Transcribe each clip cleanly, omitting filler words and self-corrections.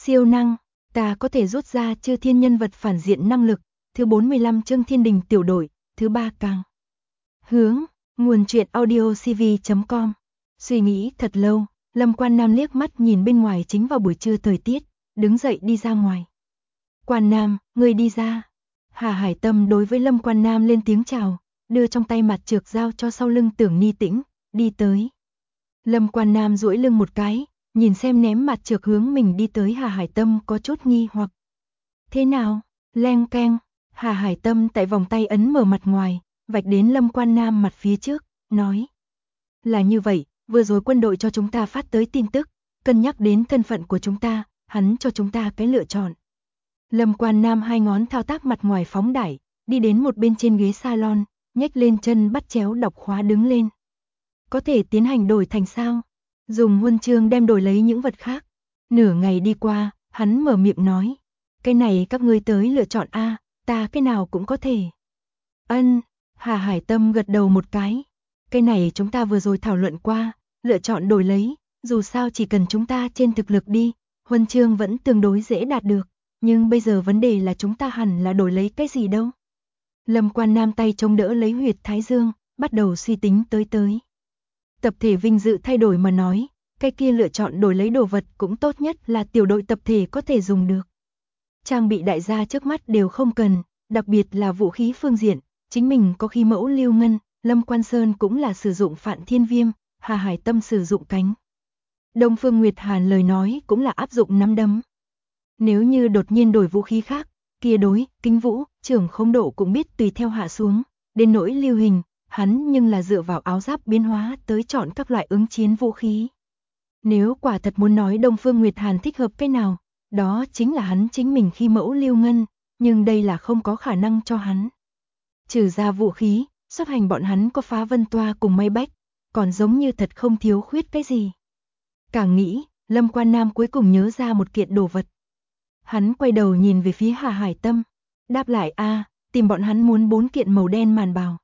Siêu năng, ta có thể rút ra chư thiên nhân vật phản diện năng lực, thứ 45 chương Thiên Đình tiểu đội, thứ 3 càng. Hướng, nguồn truyện audiocv.com. Suy nghĩ thật lâu, Lâm Quan Nam liếc mắt nhìn bên ngoài chính vào buổi trưa thời tiết, đứng dậy đi ra ngoài. Quan Nam, ngươi đi ra. Hà Hải Tâm đối với Lâm Quan Nam lên tiếng chào, đưa trong tay mặt trược giao cho sau lưng Tưởng Ni Tĩnh, đi tới. Lâm Quan Nam duỗi lưng một cái, nhìn xem ném mặt trược hướng mình đi tới Hà Hải Tâm có chút nghi hoặc. Thế nào? Leng keng, Hà Hải Tâm tại vòng tay ấn mở mặt ngoài, vạch đến Lâm Quan Nam mặt phía trước, nói. Là như vậy, vừa rồi quân đội cho chúng ta phát tới tin tức, cân nhắc đến thân phận của chúng ta, hắn cho chúng ta cái lựa chọn. Lâm Quan Nam hai ngón thao tác mặt ngoài phóng đại, đi đến một bên trên ghế salon, nhếch lên chân bắt chéo đọc khóa đứng lên. Có thể tiến hành đổi thành sao? Dùng huân chương đem đổi lấy những vật khác. Nửa ngày đi qua, hắn mở miệng nói. Cái này các ngươi tới lựa chọn a, ta cái nào cũng có thể. Ân, Hà Hải Tâm gật đầu một cái. Cái này chúng ta vừa rồi thảo luận qua, lựa chọn đổi lấy, dù sao chỉ cần chúng ta trên thực lực đi, huân chương vẫn tương đối dễ đạt được. Nhưng bây giờ vấn đề là chúng ta hẳn là đổi lấy cái gì đâu. Lâm Quan Nam tay chống đỡ lấy huyệt thái dương, bắt đầu suy tính tới. Tập thể vinh dự thay đổi mà nói, cái kia lựa chọn đổi lấy đồ vật cũng tốt nhất là tiểu đội tập thể có thể dùng được. Trang bị đại gia trước mắt đều không cần, đặc biệt là vũ khí phương diện, chính mình có khí mẫu lưu ngân, Lâm Quan Sơn cũng là sử dụng Phạn Thiên Viêm, Hà Hải Tâm sử dụng cánh. Đông Phương Nguyệt Hàn lời nói cũng là áp dụng nắm đấm. Nếu như đột nhiên đổi vũ khí khác, kia đối, Kinh Vũ, Trưởng Không Độ cũng biết tùy theo hạ xuống, đến nỗi Lưu Hình, hắn nhưng là dựa vào áo giáp biến hóa tới chọn các loại ứng chiến vũ khí. Nếu quả thật muốn nói Đông Phương Nguyệt Hàn thích hợp cái nào, đó chính là hắn chính mình khi mẫu lưu ngân, nhưng đây là không có khả năng cho hắn. Trừ ra vũ khí, xuất hành bọn hắn có phá vân toa cùng mây bách, còn giống như thật không thiếu khuyết cái gì. Càng nghĩ, Lâm Quan Nam cuối cùng nhớ ra một kiện đồ vật. Hắn quay đầu nhìn về phía Hà Hải Tâm, đáp lại a, tìm bọn hắn muốn 4 kiện màu đen màn bào.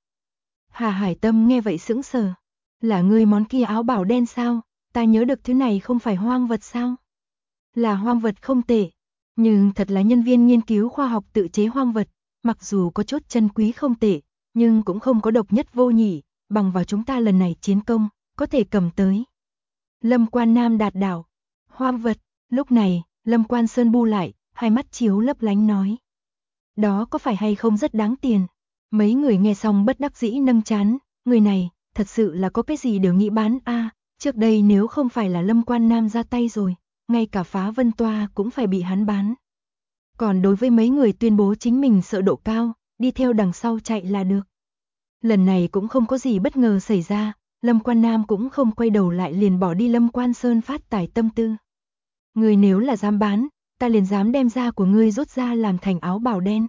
Hà Hải Tâm nghe vậy sững sờ, là ngươi món kia áo bảo đen sao, ta nhớ được thứ này không phải hoang vật sao? Là hoang vật không tệ, nhưng thật là nhân viên nghiên cứu khoa học tự chế hoang vật, mặc dù có chút chân quý không tệ, nhưng cũng không có độc nhất vô nhị, bằng vào chúng ta lần này chiến công, có thể cầm tới. Lâm Quan Nam đạt đảo, hoang vật, lúc này, Lâm Quan Sơn bu lại, hai mắt chiếu lấp lánh nói. Đó có phải hay không rất đáng tiền? Mấy người nghe xong bất đắc dĩ nâng trán, người này, thật sự là có cái gì đều nghĩ bán a, trước đây nếu không phải là Lâm Quan Nam ra tay rồi, ngay cả phá vân toa cũng phải bị hắn bán. Còn đối với mấy người tuyên bố chính mình sợ độ cao, đi theo đằng sau chạy là được. Lần này cũng không có gì bất ngờ xảy ra, Lâm Quan Nam cũng không quay đầu lại liền bỏ đi Lâm Quan Sơn phát tải tâm tư. Người nếu là dám bán, ta liền dám đem da của ngươi rút ra làm thành áo bào đen.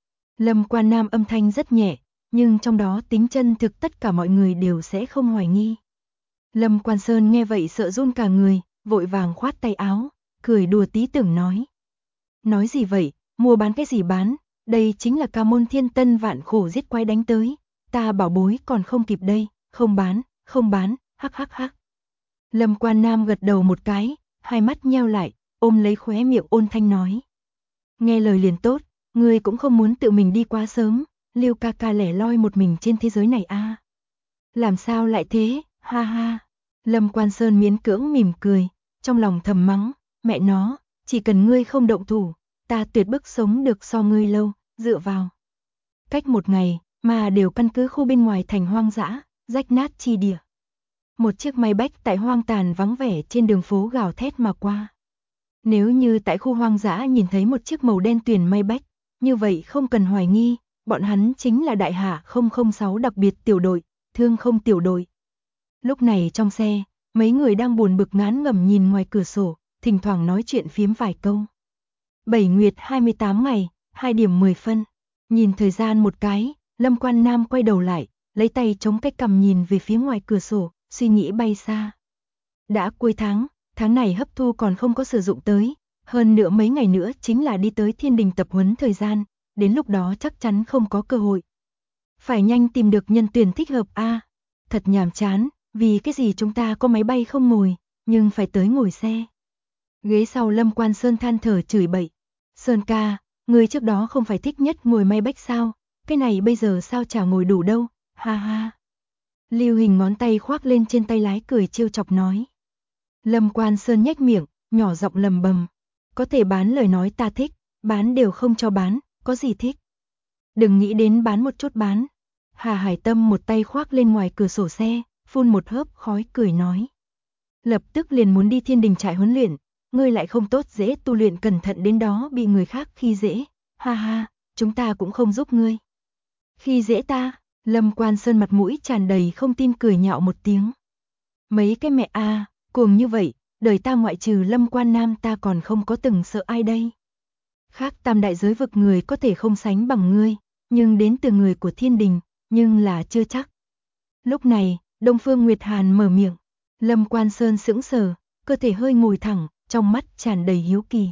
Lâm Quan Nam âm thanh rất nhẹ, nhưng trong đó tính chân thực tất cả mọi người đều sẽ không hoài nghi. Lâm Quan Sơn nghe vậy sợ run cả người, vội vàng khoát tay áo, cười đùa tí tưởng nói. Nói gì vậy, mua bán cái gì bán, đây chính là Ca Môn Thiên Tân vạn khổ giết quái đánh tới, ta bảo bối còn không kịp đây, không bán, hắc hắc hắc. Lâm Quan Nam gật đầu một cái, hai mắt nheo lại, ôm lấy khóe miệng ôn thanh nói. Nghe lời liền tốt, ngươi cũng không muốn tự mình đi quá sớm, Lưu ca ca lẻ loi một mình trên thế giới này a. Làm sao lại thế, ha ha. Lâm Quan Sơn miễn cưỡng mỉm cười, trong lòng thầm mắng, mẹ nó, chỉ cần ngươi không động thủ, ta tuyệt bức sống được so ngươi lâu, dựa vào. Cách một ngày, mà đều căn cứ khu bên ngoài thành hoang dã, rách nát chi địa. Một chiếc máy bách tại hoang tàn vắng vẻ trên đường phố gào thét mà qua. Nếu như tại khu hoang dã nhìn thấy một chiếc màu đen tuyền may bách, như vậy không cần hoài nghi, bọn hắn chính là đại hạ 006 đặc biệt tiểu đội, thương không tiểu đội. Lúc này trong xe, mấy người đang buồn bực ngán ngẩm nhìn ngoài cửa sổ, thỉnh thoảng nói chuyện phiếm vài câu. 7 nguyệt 28 ngày, 2 điểm 10 phân. Nhìn thời gian một cái, Lâm Quan Nam quay đầu lại, lấy tay chống cái cằm nhìn về phía ngoài cửa sổ, suy nghĩ bay xa. Đã cuối tháng này hấp thu còn không có sử dụng tới, hơn nữa mấy ngày nữa chính là đi tới Thiên Đình tập huấn thời gian, đến lúc đó chắc chắn không có cơ hội. Phải nhanh tìm được nhân tuyển thích hợp a. Thật nhàm chán, vì cái gì chúng ta có máy bay không ngồi, nhưng phải tới ngồi xe. Ghế sau Lâm Quan Sơn than thở chửi bậy. Sơn ca, người trước đó không phải thích nhất ngồi may bách sao, cái này bây giờ sao chả ngồi đủ đâu, ha ha. Lưu Hình ngón tay khoác lên trên tay lái cười trêu chọc nói. Lâm Quan Sơn nhếch miệng, nhỏ giọng lầm bầm. Có thể bán lời nói ta thích, bán đều không cho bán, có gì thích. Đừng nghĩ đến bán một chút bán. Hà Hải Tâm một tay khoác lên ngoài cửa sổ xe, phun một hớp khói cười nói. Lập tức liền muốn đi Thiên Đình trại huấn luyện, ngươi lại không tốt dễ tu luyện cẩn thận đến đó bị người khác khi dễ, ha ha, chúng ta cũng không giúp ngươi. Khi dễ ta, Lâm Quan Sơn mặt mũi tràn đầy không tin cười nhạo một tiếng. Mấy cái mẹ a, cuồng như vậy, đời ta ngoại trừ Lâm Quan Nam ta còn không có từng sợ ai đây. Khác tam đại giới vực người có thể không sánh bằng ngươi, nhưng đến từ người của Thiên Đình, nhưng là chưa chắc. Lúc này, Đông Phương Nguyệt Hàn mở miệng, Lâm Quan Sơn sững sờ, cơ thể hơi ngồi thẳng, trong mắt tràn đầy hiếu kỳ.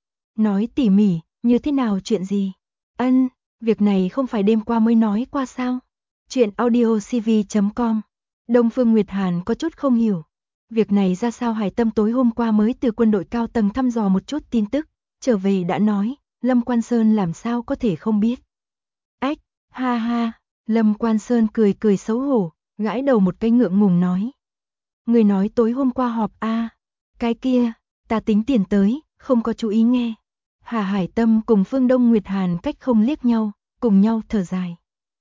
Nói tỉ mỉ, như thế nào chuyện gì? Ân, việc này không phải đêm qua mới nói qua sao? Chuyện audiocv.com. Đông Phương Nguyệt Hàn có chút không hiểu. Việc này ra sao? Hải Tâm tối hôm qua mới từ quân đội cao tầng thăm dò một chút tin tức, trở về đã nói, Lâm Quan Sơn làm sao có thể không biết. Ách, ha ha, Lâm Quan Sơn cười cười xấu hổ, gãi đầu một cái ngượng ngùng nói. Người nói tối hôm qua họp a, cái kia, ta tính tiền tới, không có chú ý nghe. Hà Hải Tâm cùng Phương Đông Nguyệt Hàn cách không liếc nhau, cùng nhau thở dài.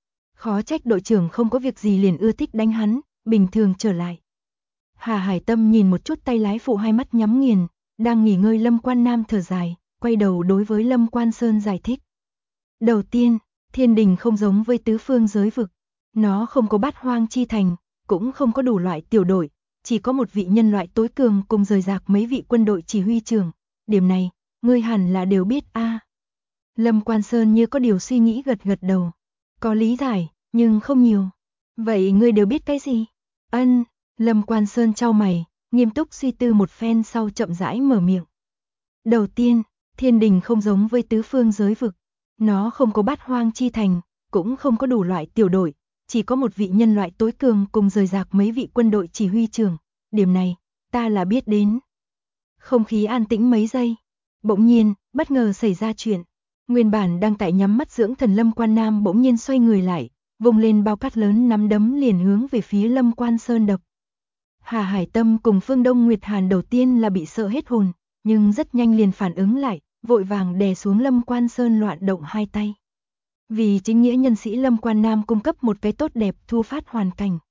Khó trách đội trưởng không có việc gì liền ưa thích đánh hắn, bình thường trở lại. Hà Hải Tâm nhìn một chút tay lái phụ hai mắt nhắm nghiền, đang nghỉ ngơi Lâm Quan Nam thở dài, quay đầu đối với Lâm Quan Sơn giải thích. Đầu tiên, Thiên Đình không giống với tứ phương giới vực, nó không có bát hoang chi thành, cũng không có đủ loại tiểu đội, chỉ có một vị nhân loại tối cường cùng rời rạc mấy vị quân đội chỉ huy trưởng, điểm này, ngươi hẳn là đều biết a. Lâm Quan Sơn như có điều suy nghĩ gật gật đầu, có lý giải, nhưng không nhiều. Vậy ngươi đều biết cái gì? Ân, Lâm Quan Sơn chau mày, nghiêm túc suy tư một phen sau chậm rãi mở miệng. Đầu tiên, Thiên Đình không giống với tứ phương giới vực, nó không có bát hoang chi thành, cũng không có đủ loại tiểu đội, chỉ có một vị nhân loại tối cường cùng rời rạc mấy vị quân đội chỉ huy trưởng, điểm này, ta là biết đến. Không khí an tĩnh mấy giây, bỗng nhiên, bất ngờ xảy ra chuyện. Nguyên bản đang tại nhắm mắt dưỡng thần Lâm Quan Nam bỗng nhiên xoay người lại, vùng lên bao cát lớn nắm đấm liền hướng về phía Lâm Quan Sơn đập. Hà Hải Tâm cùng Phương Đông Nguyệt Hàn đầu tiên là bị sợ hết hồn, nhưng rất nhanh liền phản ứng lại, vội vàng đè xuống Lâm Quan Sơn loạn động hai tay. Vì chính nghĩa nhân sĩ Lâm Quan Nam cung cấp một cái tốt đẹp thu phát hoàn cảnh.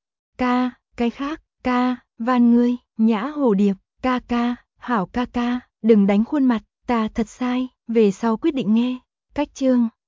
Ca, cái khác, ca, van ngươi, Nhã Hồ Điệp, ca, hảo ca, đừng đánh khuôn mặt, ta thật sai, về sau quyết định nghe. Cách chương